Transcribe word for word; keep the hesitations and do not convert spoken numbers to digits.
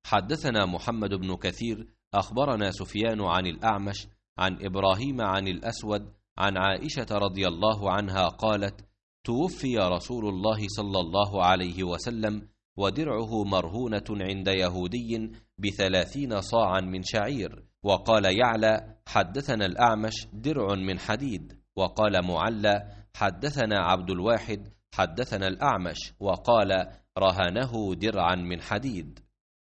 حدثنا محمد بن كثير أخبرنا سفيان عن الأعمش عن إبراهيم عن الأسود عن عائشة رضي الله عنها قالت: توفي رسول الله صلى الله عليه وسلم ودرعه مرهونة عند يهودي بثلاثين صاعا من شعير. وقال يعلى: حدثنا الأعمش درع من حديد. وقال معلى: حدثنا عبد الواحد حدثنا الأعمش وقال: رهنه درعا من حديد.